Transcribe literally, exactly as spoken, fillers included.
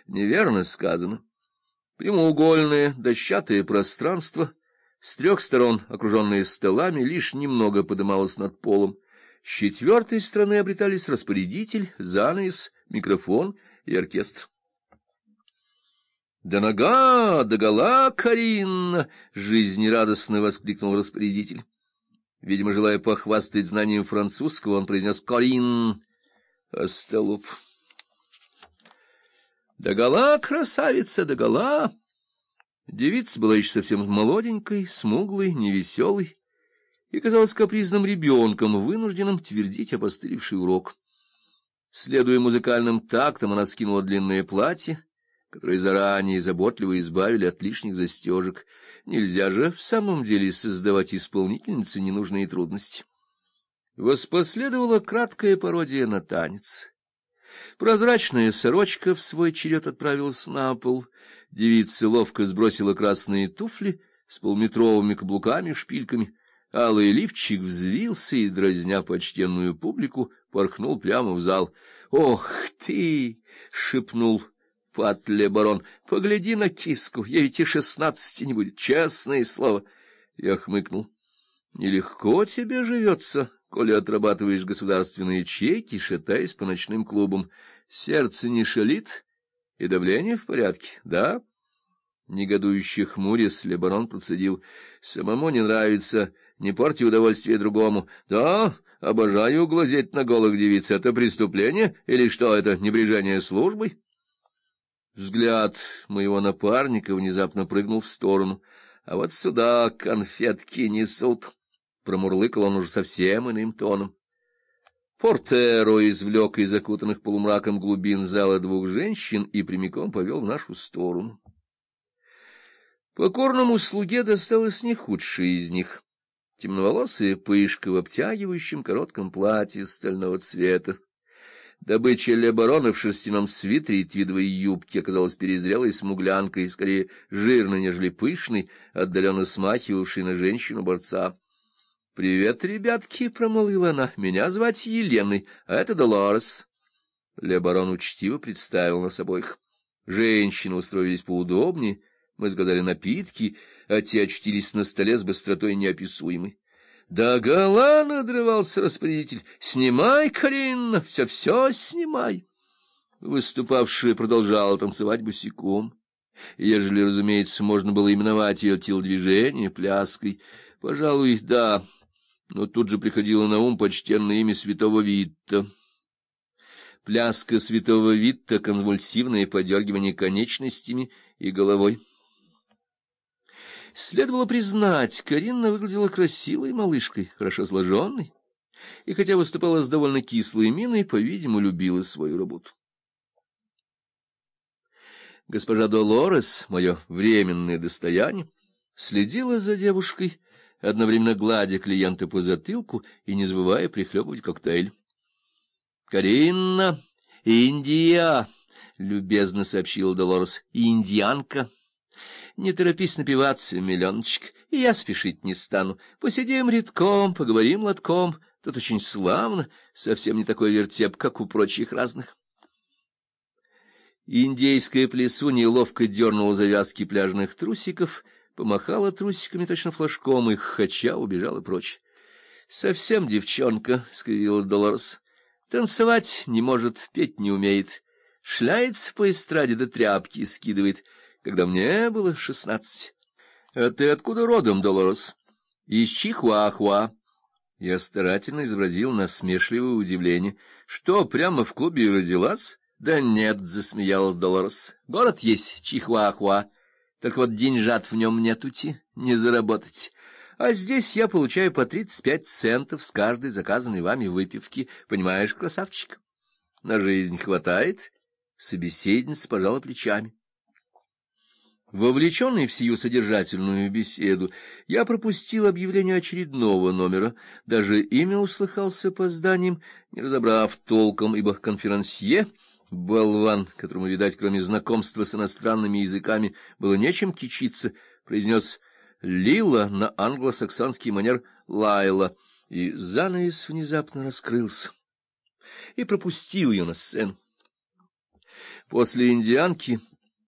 Неверно сказано. Прямоугольное дощатое пространство, с трех сторон окруженное столами, лишь немного подымалось над полом. С четвертой стороны обретались распорядитель, занавес, микрофон и оркестр. «Да нога, догола, Карин!» — жизнерадостно воскликнул распорядитель. Видимо, желая похвастать знанием французского, он произнес «Карин!» Остолоп. «Догола, красавица, догола!» Девица была еще совсем молоденькой, смуглой, невеселой и казалась капризным ребенком, вынужденным твердить опостылевший урок. Следуя музыкальным тактам, она скинула длинное платье, которые заранее заботливо избавили от лишних застежек. Нельзя же в самом деле создавать исполнительнице ненужные трудности. Воспоследовала краткая пародия на танец. Прозрачная сорочка в свой черед отправилась на пол. Девица ловко сбросила красные туфли с полметровыми каблуками-шпильками. Алый лифчик взвился и, дразня почтенную публику, порхнул прямо в зал. — Ох ты! — шепнул Патле-барон. — Погляди на киску, ей ведь и шестнадцати не будет, честное слово. Я хмыкнул. — Нелегко тебе живется, коли отрабатываешь государственные чеки, шатаясь по ночным клубам. Сердце не шалит и давление в порядке, да? Негодующе хмурясь, Ле-барон процедил: — Самому не нравится, не порти удовольствие другому. Да, обожаю глазеть на голых девиц. Это преступление или что это, небрежение службой? Взгляд моего напарника внезапно прыгнул в сторону. — А вот сюда конфетки несут. Промурлыкал он уже совсем иным тоном. Портеро извлек из закутанных полумраком глубин зала двух женщин и прямиком повел в нашу сторону. Покорному слуге досталось не худшее из них. Темноволосая пышка в обтягивающем коротком платье стального цвета. Добыча Ле-барона в шерстяном свитере и твидовой юбке оказалась перезрелой смуглянкой, скорее жирной, нежели пышной, отдаленно смахивавшей на женщину-борца. — Привет, ребятки, — промолвила она, — меня звать Еленой, а это Долорес. Ле-барон учтиво представил нас обоих. Женщины устроились поудобнее, мы заказали напитки, а те очутились на столе с быстротой неописуемой. — Догола надрывался распорядитель. — Снимай, Карин, все-все снимай. Выступавшая продолжала танцевать босиком. Ежели, разумеется, можно было именовать ее телодвижение пляской. Пожалуй, да, но тут же приходило на ум почтенное имя святого Витта. Пляска святого Витта — конвульсивное подергивание конечностями и головой. Следовало признать, Каринна выглядела красивой малышкой, хорошо сложенной, и хотя выступала с довольно кислой миной, по-видимому, любила свою работу. Госпожа Долорес, мое временное достояние, следила за девушкой, одновременно гладя клиента по затылку и не забывая прихлебывать коктейль. — Каринна, Индия, — любезно сообщила Долорес, — индианка. Не торопись напиваться, миллионочек, и я спешить не стану. Посидим редком, поговорим лотком. Тут очень славно, совсем не такой вертеп, как у прочих разных. Индейская плесунья ловко дернула завязки пляжных трусиков, помахала трусиками точно флажком и, хохоча, убежала прочь. — Совсем девчонка, — скривилась Долорес. — Танцевать не может, петь не умеет. Шляется по эстраде до тряпки скидывает, когда мне было шестнадцать. — А ты откуда родом, Долорес? — Из Чихуахуа. Я старательно изобразил насмешливое удивление. — Что, прямо в клубе и родилась? — Да нет, — засмеялась Долорес. — Город есть Чихуахуа, только вот деньжат в нем нетути, не заработать. А здесь я получаю по тридцать пять центов с каждой заказанной вами выпивки. Понимаешь, красавчик? На жизнь хватает? Собеседница пожала плечами. Вовлеченный в сию содержательную беседу, я пропустил объявление очередного номера, даже имя услыхал с опозданием, не разобрав толком, ибо конферансье, болван, которому, видать, кроме знакомства с иностранными языками, было нечем кичиться, произнес «Лила» на англосаксонский манер «Лайла», и занавес внезапно раскрылся и пропустил ее на сцену. После индианки